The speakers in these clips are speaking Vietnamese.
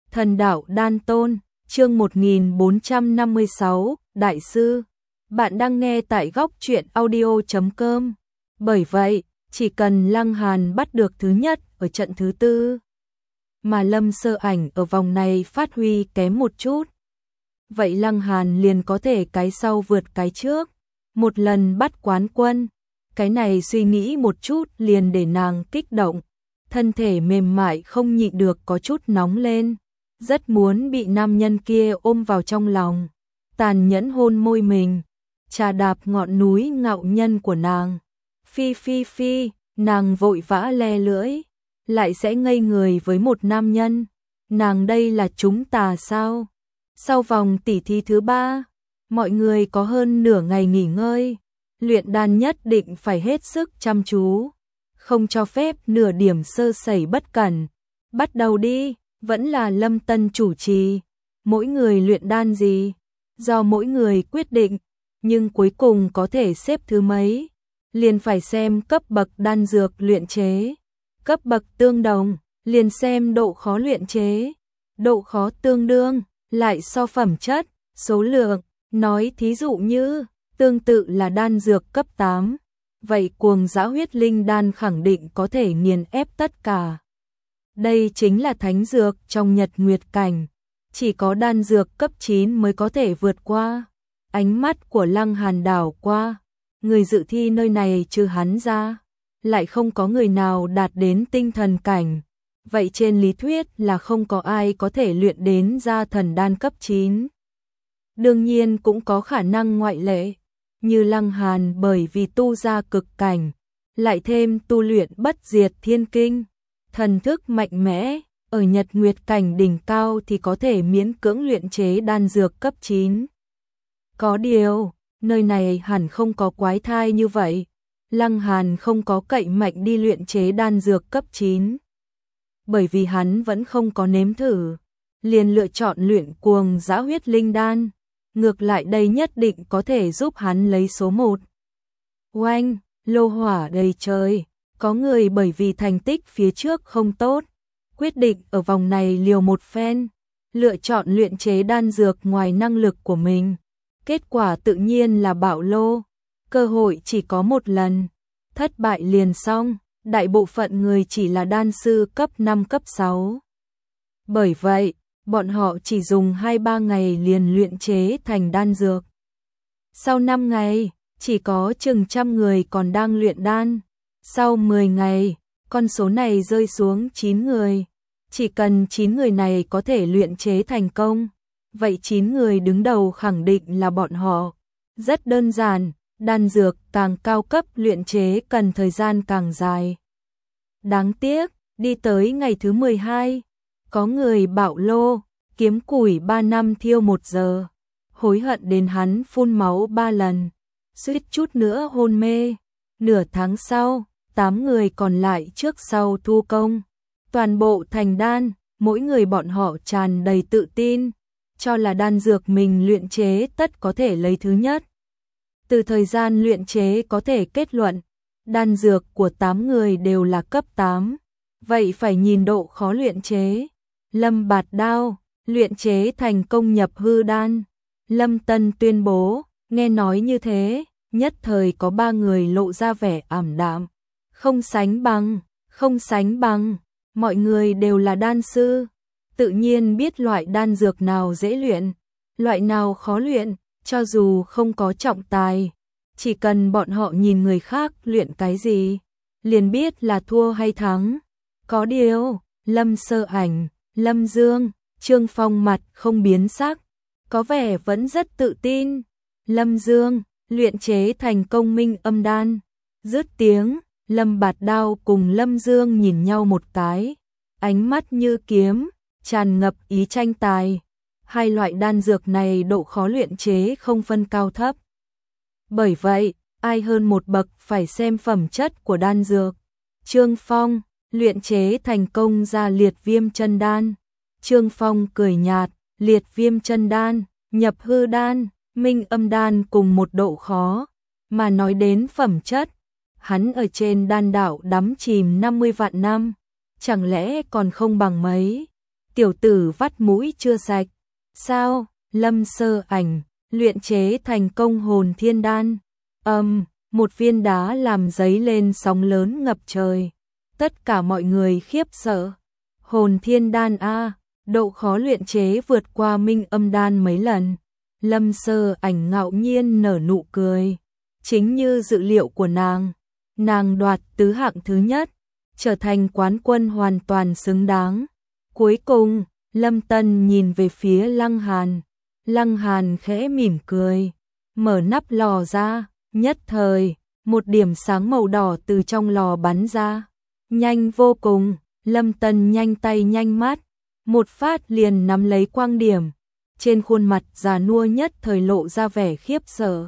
Thần đạo đan tôn, chương 1456, Đại sư. Bạn đang nghe tại góc truyện audio.com. Bởi vậy, chỉ cần Lăng Hàn bắt được thứ nhất ở trận thứ tư, mà Lâm Sơ Ảnh ở vòng này phát huy kém một chút, vậy Lăng Hàn liền có thể cái sau vượt cái trước, một lần bắt quán quân. Cái này suy nghĩ một chút liền để nàng kích động, thân thể mềm mại không nhịn được có chút nóng lên, rất muốn bị nam nhân kia ôm vào trong lòng, tàn nhẫn hôn môi mình, trà đạp ngọn núi ngạo nhân của nàng. Phi phi phi, nàng vội vã le lưỡi, lại sẽ ngây người với một nam nhân, nàng đây là chúng ta sao? Sau vòng tỉ thí thứ 3, mọi người có hơn nửa ngày nghỉ ngơi, luyện đan nhất định phải hết sức chăm chú, không cho phép nửa điểm sơ sẩy bất cẩn. Bắt đầu đi, vẫn là Lâm Tân chủ trì, mỗi người luyện đan gì, do mỗi người quyết định, nhưng cuối cùng có thể xếp thứ mấy, liền phải xem cấp bậc đan dược luyện chế, cấp bậc tương đồng, liền xem độ khó luyện chế, độ khó tương đương, lại so phẩm chất, số lượng, nói thí dụ như, tương tự là đan dược cấp 8, vậy cuồng dã huyết linh đan khẳng định có thể nghiền ép tất cả. Đây chính là thánh dược trong Nhật Nguyệt cảnh, chỉ có đan dược cấp 9 mới có thể vượt qua. Ánh mắt của Lăng Hàn đảo qua, người dự thi nơi này trừ hắn ra, lại không có người nào đạt đến tinh thần cảnh. Vậy trên lý thuyết là không có ai có thể luyện đến ra thần đan cấp 9. Đương nhiên cũng có khả năng ngoại lệ, như Lăng Hàn bởi vì tu ra cực cảnh, lại thêm tu luyện bất diệt thiên kinh, thần thức mạnh mẽ, ở Nhật Nguyệt cảnh đỉnh cao thì có thể miễn cưỡng luyện chế đan dược cấp 9. Có điều, nơi này hẳn không có quái thai như vậy, Lăng Hàn không có cậy mạnh đi luyện chế đan dược cấp 9. Bởi vì hắn vẫn không có nếm thử, liền lựa chọn luyện cuồng dã huyết linh đan, ngược lại đây nhất định có thể giúp hắn lấy số 1. Oanh, lô hỏa đầy trời, có người bởi vì thành tích phía trước không tốt, quyết định ở vòng này liều một phen, lựa chọn luyện chế đan dược ngoài năng lực của mình. Kết quả tự nhiên là bạo lô, cơ hội chỉ có một lần, thất bại liền xong, đại bộ phận người chỉ là đan sư cấp 5 cấp 6. Bởi vậy, bọn họ chỉ dùng 2-3 ngày liền luyện chế thành đan dược. Sau 5 ngày, chỉ có chừng trăm người còn đang luyện đan. Sau 10 ngày, con số này rơi xuống 9 người. Chỉ cần 9 người này có thể luyện chế thành công, vậy 9 người đứng đầu khẳng định là bọn họ. Rất đơn giản, đan dược càng cao cấp luyện chế cần thời gian càng dài. Đáng tiếc, đi tới ngày thứ 12, có người bạo lô, kiếm củi 3 năm thiêu 1 giờ, hối hận đến hắn phun máu 3 lần, suýt chút nữa hôn mê. Nửa tháng sau, 8 người còn lại trước sau thu công, toàn bộ thành đan, mỗi người bọn họ tràn đầy tự tin, cho là đan dược mình luyện chế tất có thể lấy thứ nhất. Từ thời gian luyện chế có thể kết luận, đan dược của 8 người đều là cấp 8, vậy phải nhìn độ khó luyện chế. Lâm Bạt Đao, luyện chế thành công nhập hư đan. Lâm Tân tuyên bố, nghe nói như thế, nhất thời có 3 người lộ ra vẻ ảm đạm. Không sánh bằng, không sánh bằng, mọi người đều là đan sư, tự nhiên biết loại đan dược nào dễ luyện, loại nào khó luyện, cho dù không có trọng tài, chỉ cần bọn họ nhìn người khác luyện cái gì, liền biết là thua hay thắng. Có điều, Lâm Sơ Ảnh, Lâm Dương, Trương Phong mặt không biến sắc, có vẻ vẫn rất tự tin. Lâm Dương, luyện chế thành công minh âm đan. Dứt tiếng, Lâm Bạt Đao cùng Lâm Dương nhìn nhau một cái, ánh mắt như kiếm, tràn ngập ý tranh tài. Hai loại đan dược này độ khó luyện chế không phân cao thấp. Bởi vậy, ai hơn một bậc phải xem phẩm chất của đan dược. Trương Phong, luyện chế thành công ra liệt viêm chân đan. Trương Phong cười nhạt, liệt viêm chân đan, nhập hư đan, minh âm đan cùng một độ khó, mà nói đến phẩm chất, hắn ở trên đan đạo đắm chìm 50 vạn năm, chẳng lẽ còn không bằng mấy. tiểu tử vắt mũi chưa sạch. Sao? Lâm Sơ Ảnh, luyện chế thành công hồn thiên đan. Một viên đá làm dấy lên sóng lớn ngập trời. Tất cả mọi người khiếp sợ. Hồn thiên đan a, độ khó luyện chế vượt qua minh âm đan mấy lần. Lâm Sơ Ảnh ngạo nhiên nở nụ cười. Chính như dự liệu của nàng đoạt tứ hạng thứ nhất, trở thành quán quân hoàn toàn xứng đáng. Cuối cùng, Lâm Tân nhìn về phía Lăng Hàn. Lăng Hàn khẽ mỉm cười, mở nắp lò ra, nhất thời, một điểm sáng màu đỏ từ trong lò bắn ra. Nhanh vô cùng, Lâm Tân nhanh tay nhanh mắt, một phát liền nắm lấy quang điểm. Trên khuôn mặt già nua nhất thời lộ ra vẻ khiếp sợ.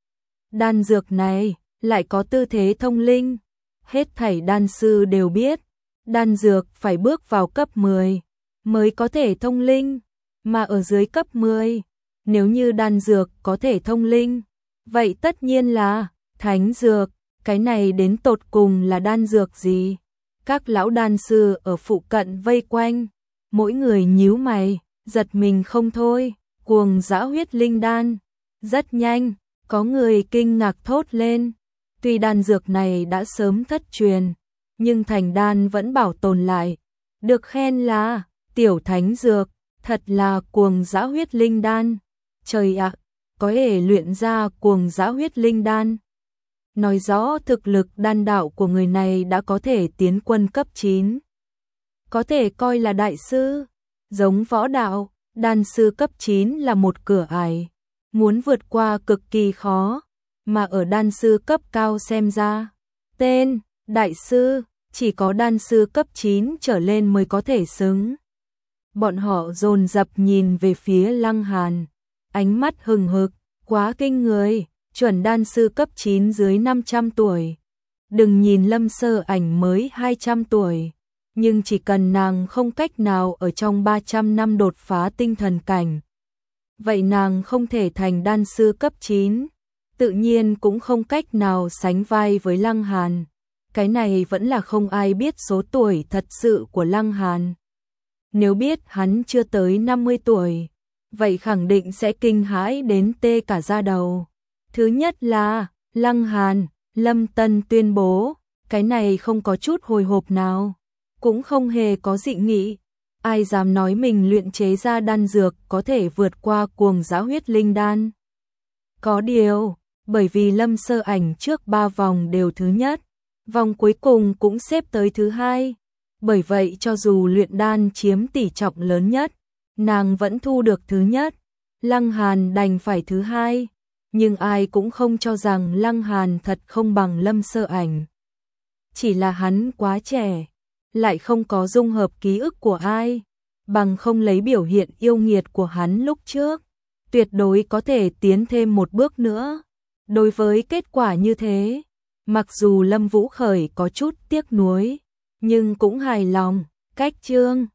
Đan dược này lại có tư thế thông linh. Hết thảy đan sư đều biết, đan dược phải bước vào cấp 10 mới có thể thông linh, mà ở dưới cấp 10, nếu như đan dược có thể thông linh, vậy tất nhiên là thánh dược. Cái này đến tột cùng là đan dược gì? Các lão đan sư ở phụ cận vây quanh, mỗi người nhíu mày, giật mình không thôi. Cuồng dã huyết linh đan. Rất nhanh, có người kinh ngạc thốt lên. Tuy đan dược này đã sớm thất truyền, nhưng thành đan vẫn bảo tồn lại. Được khen là tiểu thánh dược, thật là cuồng dã huyết linh đan. Trời ạ, có thể luyện ra cuồng dã huyết linh đan. Nói rõ thực lực đan đạo của người này đã có thể tiến quân cấp 9. Có thể coi là đại sư. Giống võ đạo, đan sư cấp 9 là một cửa ải, muốn vượt qua cực kỳ khó, mà ở đan sư cấp cao xem ra, tên, đại sư, chỉ có đan sư cấp 9 trở lên mới có thể xứng. Bọn họ dồn dập nhìn về phía Lăng Hàn, ánh mắt hừng hực, quá kinh người, chuẩn đan sư cấp 9 dưới 500 tuổi. Đừng nhìn Lâm Sơ Ảnh mới 200 tuổi. Nhưng chỉ cần nàng không cách nào ở trong 300 năm đột phá tinh thần cảnh, vậy nàng không thể thành đan sư cấp 9, tự nhiên cũng không cách nào sánh vai với Lăng Hàn. Cái này vẫn là không ai biết số tuổi thật sự của Lăng Hàn. Nếu biết hắn chưa tới 50 tuổi, vậy khẳng định sẽ kinh hãi đến tê cả da đầu. Thứ nhất là, Lăng Hàn, Lâm Tân tuyên bố, cái này không có chút hồi hộp nào, cũng không hề có dị nghị. Ai dám nói mình luyện chế ra đan dược có thể vượt qua cuồng dã huyết linh đan? Có điều, bởi vì Lâm Sơ Ảnh trước 3 vòng đều thứ nhất, vòng cuối cùng cũng xếp tới thứ 2. Bởi vậy cho dù luyện đan chiếm tỷ trọng lớn nhất, nàng vẫn thu được thứ nhất. Lăng Hàn đành phải thứ 2, nhưng ai cũng không cho rằng Lăng Hàn thật không bằng Lâm Sơ Ảnh. Chỉ là hắn quá trẻ, lại không có dung hợp ký ức của ai, bằng không lấy biểu hiện yêu nghiệt của hắn lúc trước, tuyệt đối có thể tiến thêm một bước nữa. Đối với kết quả như thế, mặc dù Lâm Vũ Khởi có chút tiếc nuối, nhưng cũng hài lòng. Cách chương